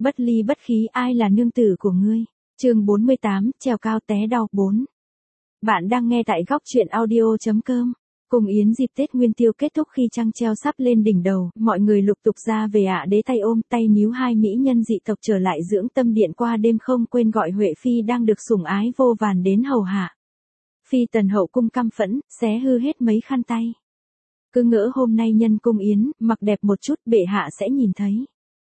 Bất ly bất khí, ai là nương tử của ngươi? Chương 48, trèo cao té đau 4. Bạn đang nghe tại góc truyện audio.com. Cùng yến dịp Tết Nguyên Tiêu kết thúc khi trăng treo sắp lên đỉnh đầu, mọi người lục tục ra về ạ đế tay ôm tay níu hai mỹ nhân dị tộc trở lại dưỡng tâm điện qua đêm, không quên gọi Huệ Phi đang được sủng ái vô vàn đến hầu hạ. Phi tần hậu cung căm phẫn, xé hư hết mấy khăn tay. Cứ ngỡ hôm nay nhân cung yến, mặc đẹp một chút bệ hạ sẽ nhìn thấy.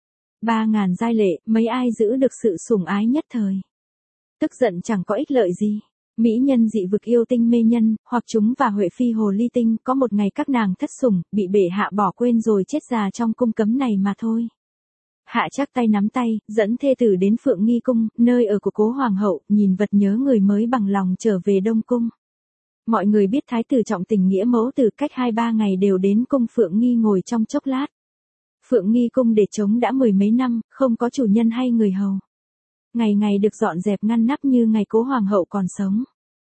3.000 giai lệ, mấy ai giữ được sự sủng ái nhất thời. Tức giận chẳng có ích lợi gì. Mỹ nhân dị vực yêu tinh mê nhân, hoặc chúng và Huệ Phi hồ ly tinh, có một ngày các nàng thất sủng, bị bệ hạ bỏ quên rồi chết già trong cung cấm này mà thôi. Hạ Trác tay nắm tay, dẫn thê tử đến Phượng Nghi cung, nơi ở của cố hoàng hậu, nhìn vật nhớ người mới bằng lòng trở về Đông cung. Mọi người biết thái tử trọng tình nghĩa mẫu từ cách 2-3 ngày đều đến cung Phượng Nghi ngồi trong chốc lát. Phượng Nghi cung để trống đã 10 mấy năm, không có chủ nhân hay người hầu. Ngày ngày được dọn dẹp ngăn nắp như ngày cố hoàng hậu còn sống.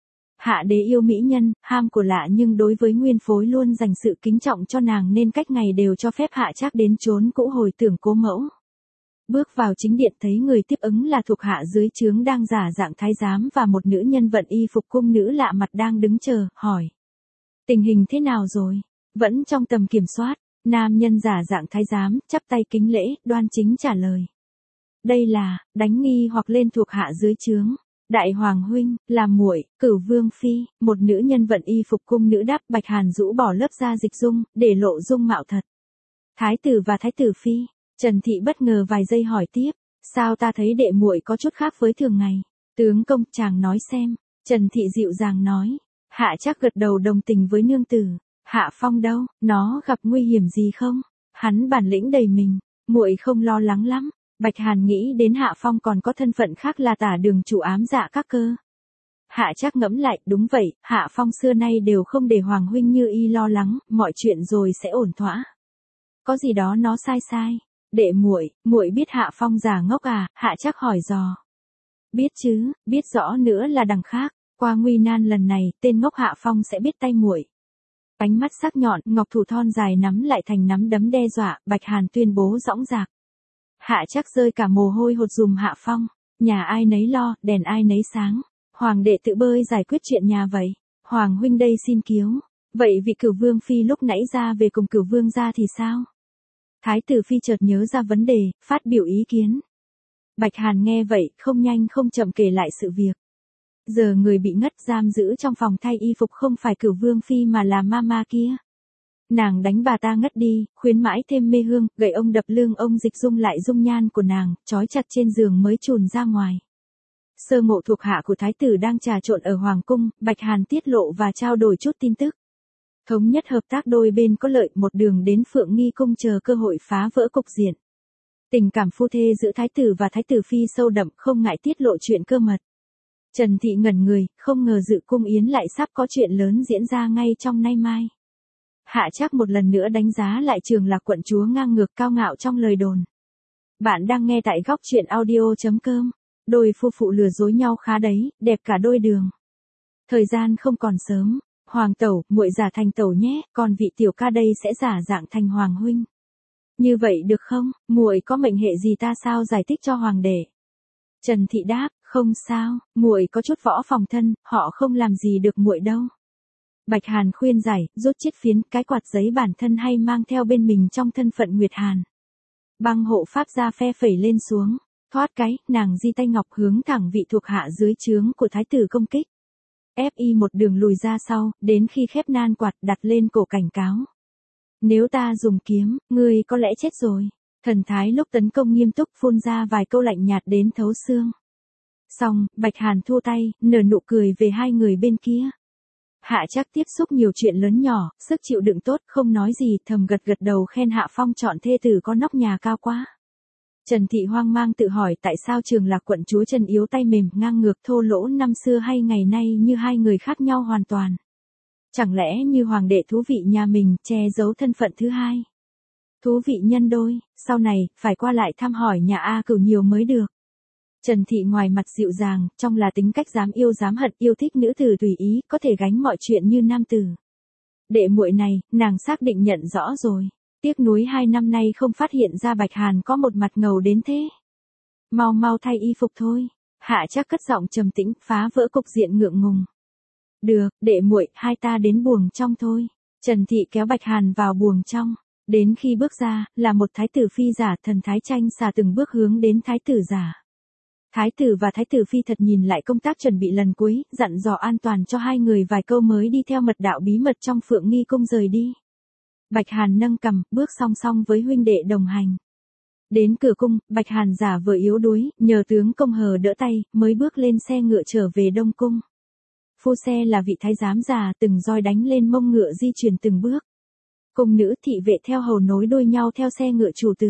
Hạ đế yêu mỹ nhân, ham của lạ, nhưng đối với nguyên phối luôn dành sự kính trọng cho nàng nên cách ngày đều cho phép Hạ Trác đến trốn cũ hồi tưởng cố mẫu. Bước vào chính điện thấy người tiếp ứng là thuộc hạ dưới trướng đang giả dạng thái giám và một nữ nhân vận y phục cung nữ lạ mặt đang đứng chờ, hỏi. Tình hình thế nào rồi? Vẫn trong tầm kiểm soát. Nam nhân giả dạng thái giám, chắp tay kính lễ, đoan chính trả lời. Đây là, đánh nghi hoặc lên thuộc hạ dưới trướng. Đại hoàng huynh, là muội, Cửu Vương Phi, một nữ nhân vận y phục cung nữ đáp. Bạch Hàn rũ bỏ lớp da dịch dung, để lộ dung mạo thật. Thái tử và thái tử phi. Trần Thị bất ngờ vài giây hỏi tiếp, sao ta thấy đệ muội có chút khác với thường ngày? Tướng công, chàng nói xem. Trần Thị dịu dàng nói. Hạ Trác gật đầu đồng tình với nương tử. Hạ Phong đâu, nó gặp nguy hiểm gì không? Hắn bản lĩnh đầy mình, muội không lo lắng lắm. Bạch Hàn nghĩ đến Hạ Phong còn có thân phận khác là tả đường chủ ám dạ các cơ. Hạ Trác ngẫm lại, đúng vậy, Hạ Phong xưa nay đều không để hoàng huynh như y lo lắng, mọi chuyện rồi sẽ ổn thỏa. Có gì đó nó sai sai. Đệ muội biết Hạ Phong già ngốc à? Hạ Trác hỏi dò. Biết chứ, biết rõ nữa là đằng khác, qua nguy nan lần này, tên ngốc Hạ Phong sẽ biết tay muội. Ánh mắt sắc nhọn, ngọc thủ thon dài nắm lại thành nắm đấm đe dọa, Bạch Hàn tuyên bố dõng dạc. Hạ Trác rơi cả mồ hôi hột dùm Hạ Phong, nhà ai nấy lo, đèn ai nấy sáng. Hoàng đệ tự bơi giải quyết chuyện nhà vậy. Hoàng huynh đây xin cứu. Vậy vị Cửu Vương Phi lúc nãy ra về cùng Cửu Vương gia thì sao? Thái tử Phi chợt nhớ ra vấn đề, phát biểu ý kiến. Bạch Hàn nghe vậy, không nhanh không chậm kể lại sự việc. Giờ người bị ngất giam giữ trong phòng thay y phục không phải Cửu Vương Phi mà là Mama kia. Nàng đánh bà ta ngất đi, khuyến mãi thêm mê hương, gậy ông đập lưng ông, dịch dung lại dung nhan của nàng, trói chặt trên giường mới chùn ra ngoài. Sơ ngộ thuộc hạ của thái tử đang trà trộn ở hoàng cung, Bạch Hàn tiết lộ và trao đổi chút tin tức. Thống nhất hợp tác đôi bên có lợi, một đường đến Phượng Nghi cung chờ cơ hội phá vỡ cục diện. Tình cảm phu thê giữa thái tử và thái tử phi sâu đậm, không ngại tiết lộ chuyện cơ mật. Trần Thị ngẩn người, không ngờ dự cung yến lại sắp có chuyện lớn diễn ra ngay trong nay mai. Hạ Trác một lần nữa đánh giá lại Trường Lạc quận chúa ngang ngược cao ngạo trong lời đồn. Bạn đang nghe tại góc truyện audio.com. Đôi phu phụ lừa dối nhau khá đấy, đẹp cả đôi đường. Thời gian không còn sớm, hoàng tẩu, muội giả thành tẩu nhé, còn vị tiểu ca đây sẽ giả dạng thành hoàng huynh. Như vậy được không? Muội có mệnh hệ gì ta sao giải thích cho hoàng đệ? Trần Thị đáp, không sao, muội có chút võ phòng thân, họ không làm gì được muội đâu. Bạch Hàn khuyên giải, rút chiếc phiến, cái quạt giấy bản thân hay mang theo bên mình trong thân phận Nguyệt Hàn. Băng hộ pháp ra phe phẩy lên xuống, thoát cái, nàng di tay ngọc hướng thẳng vị thuộc hạ dưới trướng của thái tử công kích. Ép y một đường lùi ra sau, đến khi khép nan quạt đặt lên cổ cảnh cáo. Nếu ta dùng kiếm, ngươi có lẽ chết rồi. Thần thái lúc tấn công nghiêm túc, phun ra vài câu lạnh nhạt đến thấu xương. Xong, Bạch Hàn thua tay, nở nụ cười về hai người bên kia. Hạ Trác tiếp xúc nhiều chuyện lớn nhỏ, sức chịu đựng tốt, không nói gì, thầm gật gật đầu khen Hạ Phong chọn thê tử có nóc nhà cao quá. Trần Thị hoang mang tự hỏi tại sao Trường Lạc quận chúa chân yếu tay mềm, ngang ngược thô lỗ năm xưa hay ngày nay như hai người khác nhau hoàn toàn. Chẳng lẽ như hoàng đệ thú vị nhà mình, che giấu thân phận thứ hai. Thú vị nhân đôi, sau này, phải qua lại thăm hỏi nhà A Cửu nhiều mới được. Trần Thị ngoài mặt dịu dàng, trong là tính cách dám yêu dám hận, yêu thích nữ tử tùy ý, có thể gánh mọi chuyện như nam tử. Đệ muội này, nàng xác định nhận rõ rồi. Tiếc nuối 2 năm nay không phát hiện ra Bạch Hàn có một mặt ngầu đến thế. Mau mau thay y phục thôi. Hạ Trác cất giọng trầm tĩnh, phá vỡ cục diện ngượng ngùng. Được, đệ muội, hai ta đến buồng trong thôi. Trần Thị kéo Bạch Hàn vào buồng trong. Đến khi bước ra, là một thái tử phi giả, thần thái tranh xà từng bước hướng đến thái tử giả. Thái tử và thái tử phi thật nhìn lại công tác chuẩn bị lần cuối, dặn dò an toàn cho hai người vài câu mới đi theo mật đạo bí mật trong Phượng Nghi cung rời đi. Bạch Hàn nâng cằm, bước song song với huynh đệ đồng hành. Đến cửa cung, Bạch Hàn giả vờ yếu đuối, nhờ tướng công hờ đỡ tay, mới bước lên xe ngựa trở về Đông Cung. Phu xe là vị thái giám già từng roi đánh lên mông ngựa di chuyển từng bước. Cung nữ thị vệ theo hầu nối đuôi nhau theo xe ngựa chủ tử.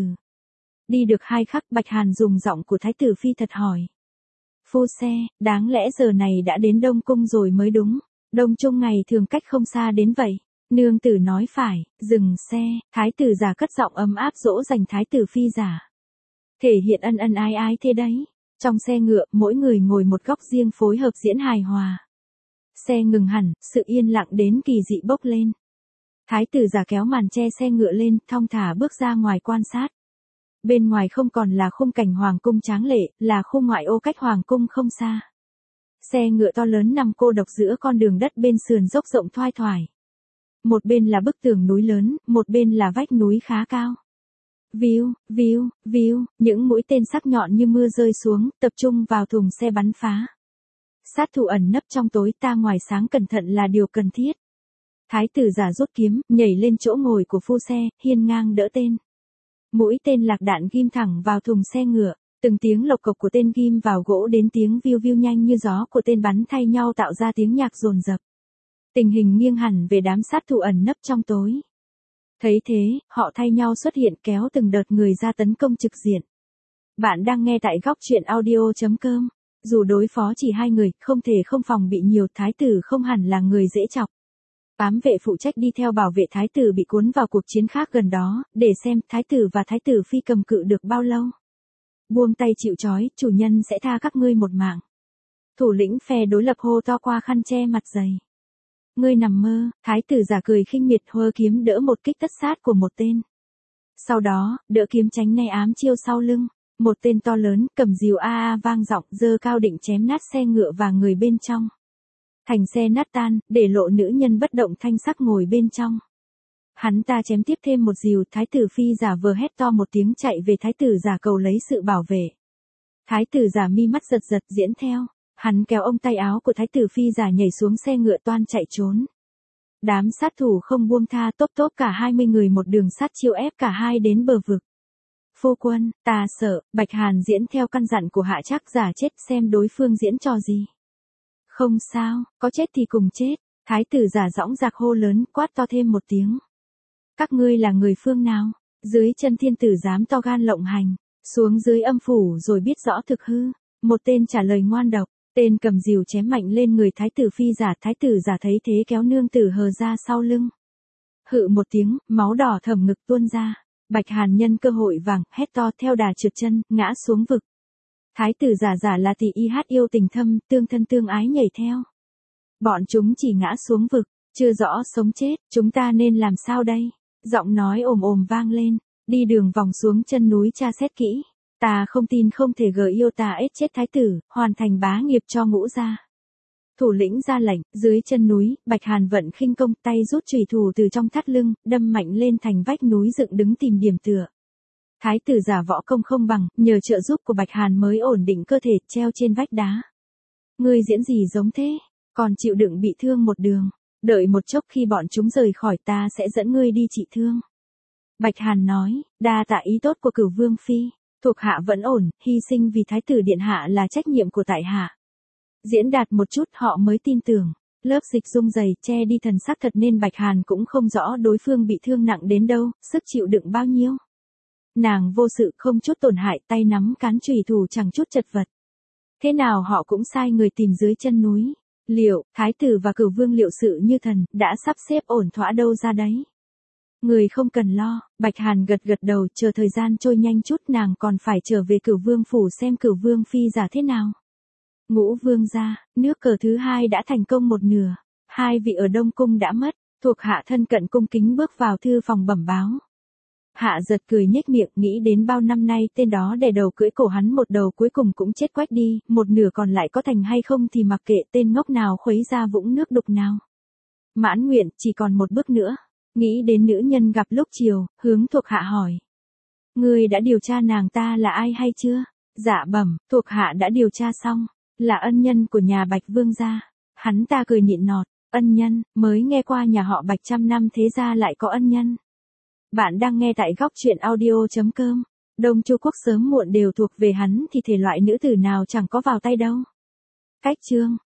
Đi được hai khắc, Bạch Hàn dùng giọng của thái tử phi thật hỏi. Phu xe, đáng lẽ giờ này đã đến Đông Cung rồi mới đúng. Đông Trung ngày thường cách không xa đến vậy. Nương tử nói phải, dừng xe, thái tử già cất giọng ấm áp dỗ dành thái tử phi giả. Thể hiện ân ân ái ái thế đấy. Trong xe ngựa, mỗi người ngồi một góc riêng phối hợp diễn hài hòa. Xe ngừng hẳn, sự yên lặng đến kỳ dị bốc lên. Thái tử già kéo màn che xe ngựa lên, thong thả bước ra ngoài quan sát. Bên ngoài không còn là khung cảnh hoàng cung tráng lệ, là khu ngoại ô cách hoàng cung không xa. Xe ngựa to lớn nằm cô độc giữa con đường đất bên sườn dốc rộng thoai thoải. Một bên là bức tường núi lớn, một bên là vách núi khá cao. Víu, víu, víu, những mũi tên sắc nhọn như mưa rơi xuống, tập trung vào thùng xe bắn phá. Sát thủ ẩn nấp trong tối, ta ngoài sáng, cẩn thận là điều cần thiết. Thái tử giả rút kiếm, nhảy lên chỗ ngồi của phu xe, hiên ngang đỡ tên. Mũi tên lạc đạn ghim thẳng vào thùng xe ngựa, từng tiếng lộc cộc của tên ghim vào gỗ đến tiếng viu viu nhanh như gió của tên bắn thay nhau tạo ra tiếng nhạc dồn dập. Tình hình nghiêng hẳn về đám sát thủ ẩn nấp trong tối. Thấy thế, họ thay nhau xuất hiện kéo từng đợt người ra tấn công trực diện. Bạn đang nghe tại góc truyện audio.com. Dù đối phó chỉ hai người, không thể không phòng bị nhiều, thái tử không hẳn là người dễ chọc. Ám vệ phụ trách đi theo bảo vệ thái tử bị cuốn vào cuộc chiến khác gần đó, để xem thái tử và thái tử phi cầm cự được bao lâu. Buông tay chịu trói, chủ nhân sẽ tha các ngươi một mạng. Thủ lĩnh phe đối lập hô to qua khăn che mặt dày. Ngươi nằm mơ, thái tử giả cười khinh miệt, hơ kiếm đỡ một kích tất sát của một tên. Sau đó, đỡ kiếm tránh né ám chiêu sau lưng. Một tên to lớn, cầm rìu a vang giọng, giơ cao định chém nát xe ngựa và người bên trong. Thành xe nát tan, để lộ nữ nhân bất động thanh sắc ngồi bên trong. Hắn ta chém tiếp thêm một rìu, thái tử phi giả vờ hét to một tiếng chạy về thái tử giả cầu lấy sự bảo vệ. Thái tử giả mi mắt giật giật diễn theo. Hắn kéo ông tay áo của thái tử phi giả nhảy xuống xe ngựa toan chạy trốn. Đám sát thủ không buông tha, tốp cả 20 người một đường sát chiêu ép cả hai đến bờ vực. Phu quân, ta sợ, Bạch Hàn diễn theo căn dặn của Hạ Trác giả chết, xem đối phương diễn trò gì. Không sao, có chết thì cùng chết. Thái tử giả dõng dạc hô lớn, quát to thêm một tiếng. Các ngươi là người phương nào? Dưới chân thiên tử dám to gan lộng hành, xuống dưới âm phủ rồi biết rõ thực hư. Một tên trả lời ngoan độc, tên cầm rìu chém mạnh lên người thái tử phi giả. Thái tử giả thấy thế kéo nương tử hờ ra sau lưng. Hự một tiếng, máu đỏ thẩm ngực tuôn ra. Bạch Hàn nhân cơ hội vàng, hét to theo đà trượt chân, ngã xuống vực. Thái tử giả là tỷ y hát yêu tình thâm, tương thân tương ái nhảy theo. Bọn chúng chỉ ngã xuống vực, chưa rõ sống chết, chúng ta nên làm sao đây? Giọng nói ồm ồm vang lên, đi đường vòng xuống chân núi tra xét kỹ. Ta không tin không thể gờ yêu ta ết chết thái tử, hoàn thành bá nghiệp cho Ngũ gia. Thủ lĩnh ra lệnh, dưới chân núi, Bạch Hàn vận khinh công, tay rút chùy thủ từ trong thắt lưng, đâm mạnh lên thành vách núi dựng đứng tìm điểm tựa. Thái tử giả võ công không bằng, nhờ trợ giúp của Bạch Hàn mới ổn định cơ thể, treo trên vách đá. Ngươi diễn gì giống thế, còn chịu đựng bị thương một đường, đợi một chốc khi bọn chúng rời khỏi ta sẽ dẫn ngươi đi trị thương. Bạch Hàn nói, đa tạ ý tốt của Cửu Vương Phi, thuộc hạ vẫn ổn, hy sinh vì thái tử điện hạ là trách nhiệm của tại hạ. Diễn đạt một chút họ mới tin tưởng, lớp dịch dung dày che đi thần sắc thật nên Bạch Hàn cũng không rõ đối phương bị thương nặng đến đâu, sức chịu đựng bao nhiêu. Nàng vô sự không chút tổn hại, tay nắm cán chùy thủ chẳng chút chật vật. Thế nào họ cũng sai người tìm dưới chân núi. Liệu, thái tử và Cửu Vương liệu sự như thần, đã sắp xếp ổn thỏa đâu ra đấy. Người không cần lo, Bạch Hàn gật gật đầu, chờ thời gian trôi nhanh chút nàng còn phải trở về Cửu Vương phủ xem Cửu Vương phi giả thế nào. Ngũ Vương gia, nước cờ thứ hai đã thành công một nửa, hai vị ở Đông Cung đã mất, thuộc hạ thân cận cung kính bước vào thư phòng bẩm báo. Hạ giật cười nhếch miệng, nghĩ đến bao năm nay tên đó đè đầu cưỡi cổ hắn một đầu cuối cùng cũng chết quách đi, một nửa còn lại có thành hay không thì mặc kệ, tên ngốc nào khuấy ra vũng nước đục nào. Mãn nguyện, chỉ còn một bước nữa. Nghĩ đến nữ nhân gặp lúc chiều, hướng thuộc hạ hỏi. Ngươi đã điều tra nàng ta là ai hay chưa? Dạ bẩm, thuộc hạ đã điều tra xong, là ân nhân của nhà Bạch Vương gia. Hắn ta cười nịnh nọt, ân nhân, mới nghe qua nhà họ Bạch trăm năm thế ra lại có ân nhân. Bạn đang nghe tại góc truyện audio.com. Đông Chu Quốc sớm muộn đều thuộc về hắn thì thể loại nữ tử nào chẳng có vào tay đâu. Cách chương.